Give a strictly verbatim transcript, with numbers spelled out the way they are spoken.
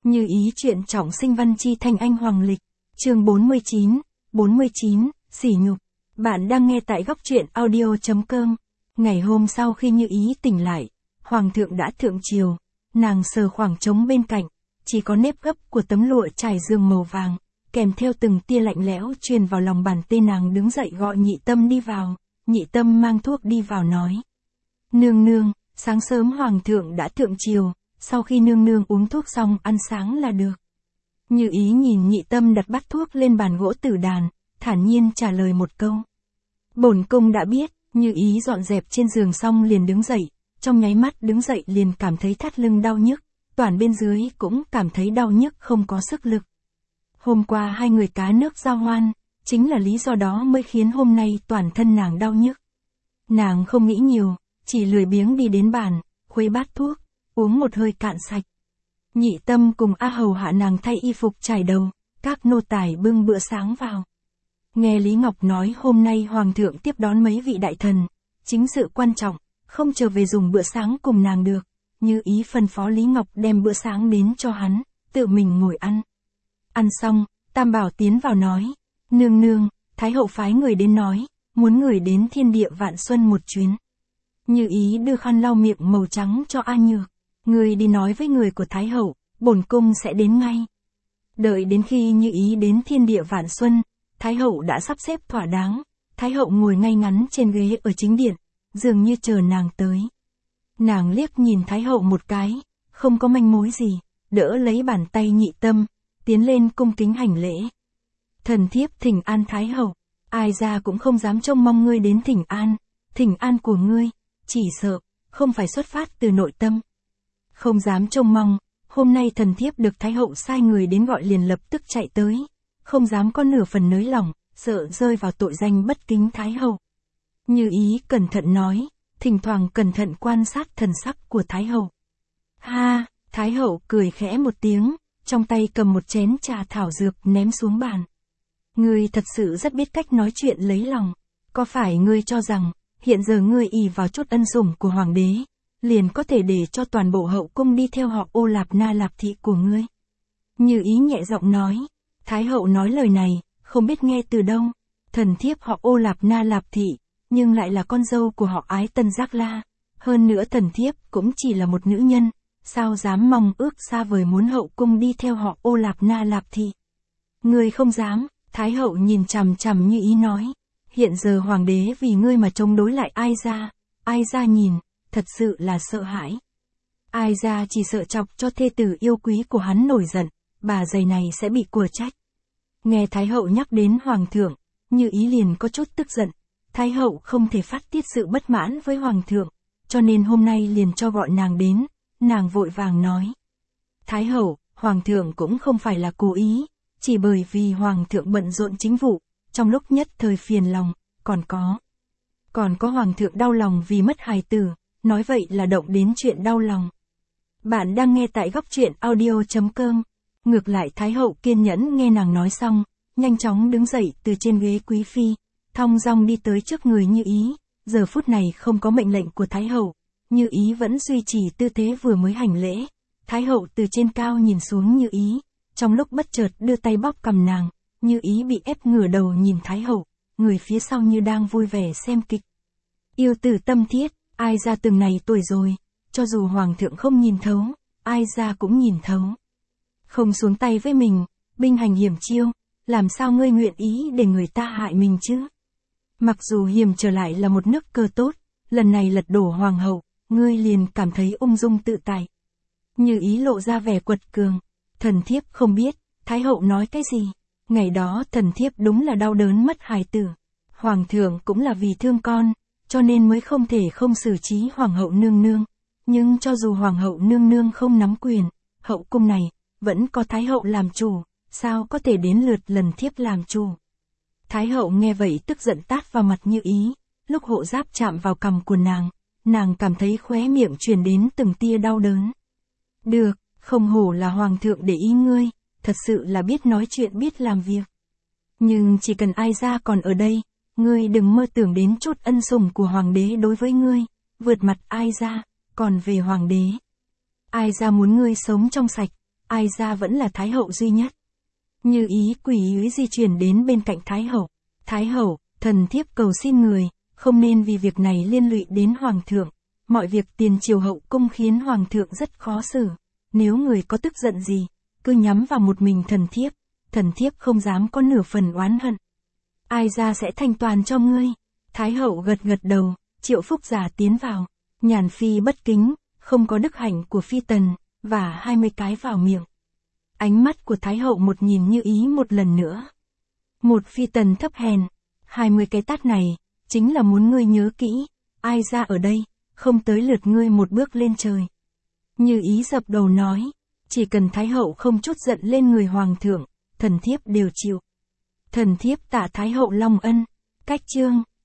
Như ý chuyện trọng sinh văn chi thanh anh hoàng lịch. Chương bốn mươi chín, bốn mươi chín, sỉ nhục. Bạn đang nghe tại góc truyện audio.com. Ngày hôm sau khi Như ý tỉnh lại, hoàng thượng đã thượng triều, nàng sờ khoảng trống bên cạnh, chỉ có nếp gấp của tấm lụa trải giường màu vàng, kèm theo từng tia lạnh lẽo truyền vào lòng bàn tay. Nàng đứng dậy gọi Nhị Tâm đi vào, Nhị Tâm mang thuốc đi vào nói: Nương nương, sáng sớm hoàng thượng đã thượng triều, sau khi nương nương uống thuốc xong ăn sáng là được. Như ý nhìn Nhị Tâm đặt bát thuốc lên bàn gỗ tử đàn, thản nhiên trả lời một câu: Bổn cung đã biết. Như ý dọn dẹp trên giường xong liền đứng dậy, trong nháy mắt đứng dậy liền cảm thấy thắt lưng đau nhức, toàn bên dưới cũng cảm thấy đau nhức không có sức lực. Hôm qua hai người cá nước giao hoan, chính là lý do đó mới khiến hôm nay toàn thân nàng đau nhức. Nàng không nghĩ nhiều, chỉ lười biếng đi đến bàn, khuấy bát thuốc, uống một hơi cạn sạch. Nhị Tâm cùng A Hầu hạ nàng thay y phục trải đầu, các nô tài bưng bữa sáng vào. Nghe Lý Ngọc nói hôm nay hoàng thượng tiếp đón mấy vị đại thần, chính sự quan trọng, không trở về dùng bữa sáng cùng nàng được, Như ý phân phó Lý Ngọc đem bữa sáng đến cho hắn, tự mình ngồi ăn. Ăn xong, Tam Bảo tiến vào nói: Nương nương, Thái hậu phái người đến nói, muốn người đến thiên địa Vạn Xuân một chuyến. Như ý đưa khăn lau miệng màu trắng cho A Nhược: Người đi nói với người của Thái hậu, bổn cung sẽ đến ngay. Đợi đến khi Như ý đến thiên địa Vạn Xuân, Thái hậu đã sắp xếp thỏa đáng, Thái hậu ngồi ngay ngắn trên ghế ở chính điện, dường như chờ nàng tới. Nàng liếc nhìn Thái hậu một cái, không có manh mối gì, đỡ lấy bàn tay Nhị Tâm, tiến lên cung kính hành lễ. Thần thiếp thỉnh an Thái hậu, ai ra cũng không dám trông mong ngươi đến thỉnh an, thỉnh an của ngươi, chỉ sợ, không phải xuất phát từ nội tâm. Không dám trông mong, hôm nay thần thiếp được Thái hậu sai người đến gọi liền lập tức chạy tới, không dám có nửa phần nới lỏng, sợ rơi vào tội danh bất kính Thái hậu. Như ý cẩn thận nói, thỉnh thoảng cẩn thận quan sát thần sắc của Thái hậu. Ha, Thái hậu cười khẽ một tiếng, trong tay cầm một chén trà thảo dược ném xuống bàn. Ngươi thật sự rất biết cách nói chuyện lấy lòng, có phải ngươi cho rằng, hiện giờ ngươi ỷ vào chút ân sủng của hoàng đế, liền có thể để cho toàn bộ hậu cung đi theo họ Ô Lạp Na Lạp thị của ngươi? Như ý nhẹ giọng nói. Thái hậu nói lời này, không biết nghe từ đâu, thần thiếp họ Ô Lạp Na Lạp thị, nhưng lại là con dâu của họ Ái Tân Giác La, hơn nữa thần thiếp cũng chỉ là một nữ nhân, sao dám mong ước xa vời muốn hậu cung đi theo họ Ô Lạp Na Lạp thị. Ngươi không dám. Thái hậu nhìn chằm chằm Như ý nói, hiện giờ hoàng đế vì ngươi mà chống đối lại Ai gia, Ai gia nhìn, thật sự là sợ hãi. Ai gia chỉ sợ chọc cho thê tử yêu quý của hắn nổi giận, bà giày này sẽ bị của trách. Nghe Thái hậu nhắc đến hoàng thượng, Như ý liền có chút tức giận. Thái hậu không thể phát tiết sự bất mãn với hoàng thượng, cho nên hôm nay liền cho gọi nàng đến. Nàng vội vàng nói: Thái hậu, hoàng thượng cũng không phải là cố ý, chỉ bởi vì hoàng thượng bận rộn chính vụ, trong lúc nhất thời phiền lòng, còn có. Còn có hoàng thượng đau lòng vì mất hài tử, nói vậy là động đến chuyện đau lòng. Bạn đang nghe tại góc truyện audio.com. Ngược lại Thái hậu kiên nhẫn nghe nàng nói xong, nhanh chóng đứng dậy từ trên ghế quý phi, thong dong đi tới trước người Như ý. Giờ phút này không có mệnh lệnh của Thái hậu, Như ý vẫn duy trì tư thế vừa mới hành lễ. Thái hậu từ trên cao nhìn xuống Như ý, trong lúc bất chợt đưa tay bóp cằm nàng. Như ý bị ép ngửa đầu nhìn Thái hậu, người phía sau như đang vui vẻ xem kịch. Yêu tử tâm thiết, Ai gia từng này tuổi rồi, cho dù hoàng thượng không nhìn thấu, Ai gia cũng nhìn thấu. Không xuống tay với mình, binh hành hiểm chiêu, làm sao ngươi nguyện ý để người ta hại mình chứ? Mặc dù Hiềm trở lại là một nước cơ tốt, lần này lật đổ hoàng hậu, ngươi liền cảm thấy ung dung tự tại. Như ý lộ ra vẻ quật cường, thần thiếp không biết, Thái hậu nói cái gì. Ngày đó thần thiếp đúng là đau đớn mất hài tử. Hoàng thượng cũng là vì thương con, cho nên mới không thể không xử trí hoàng hậu nương nương. Nhưng cho dù hoàng hậu nương nương không nắm quyền, hậu cung này, vẫn có Thái hậu làm chủ, sao có thể đến lượt lần thiếp làm chủ. Thái hậu nghe vậy tức giận tát vào mặt Như ý, lúc hộ giáp chạm vào cằm của nàng, nàng cảm thấy khóe miệng truyền đến từng tia đau đớn. Được, không hổ là hoàng thượng để ý ngươi, thật sự là biết nói chuyện biết làm việc. Nhưng chỉ cần Ai gia còn ở đây, ngươi đừng mơ tưởng đến chút ân sủng của hoàng đế đối với ngươi, vượt mặt Ai gia, còn về hoàng đế. Ai gia muốn ngươi sống trong sạch, ai ra vẫn là Thái hậu duy nhất. Như ý quỳ ý di chuyển đến bên cạnh Thái hậu. Thái hậu, thần thiếp cầu xin người, không nên vì việc này liên lụy đến Hoàng thượng. Mọi việc tiền triều hậu cung khiến Hoàng thượng rất khó xử. Nếu người có tức giận gì, cứ nhắm vào một mình thần thiếp. Thần thiếp không dám có nửa phần oán hận. Ai ra sẽ thanh toàn cho ngươi. Thái hậu gật gật đầu, Triệu Phúc giả tiến vào. Nhàn phi bất kính, không có đức hạnh của phi tần, và hai mươi cái vào miệng. Ánh mắt của Thái hậu một nhìn Như ý một lần nữa. Một phi tần thấp hèn, hai mươi cái tát này, chính là muốn ngươi nhớ kỹ, ai ra ở đây, không tới lượt ngươi một bước lên trời. Như ý dập đầu nói, chỉ cần Thái hậu không chút giận lên người Hoàng thượng, thần thiếp đều chịu. Thần thiếp tạ Thái hậu long ân. Cách chương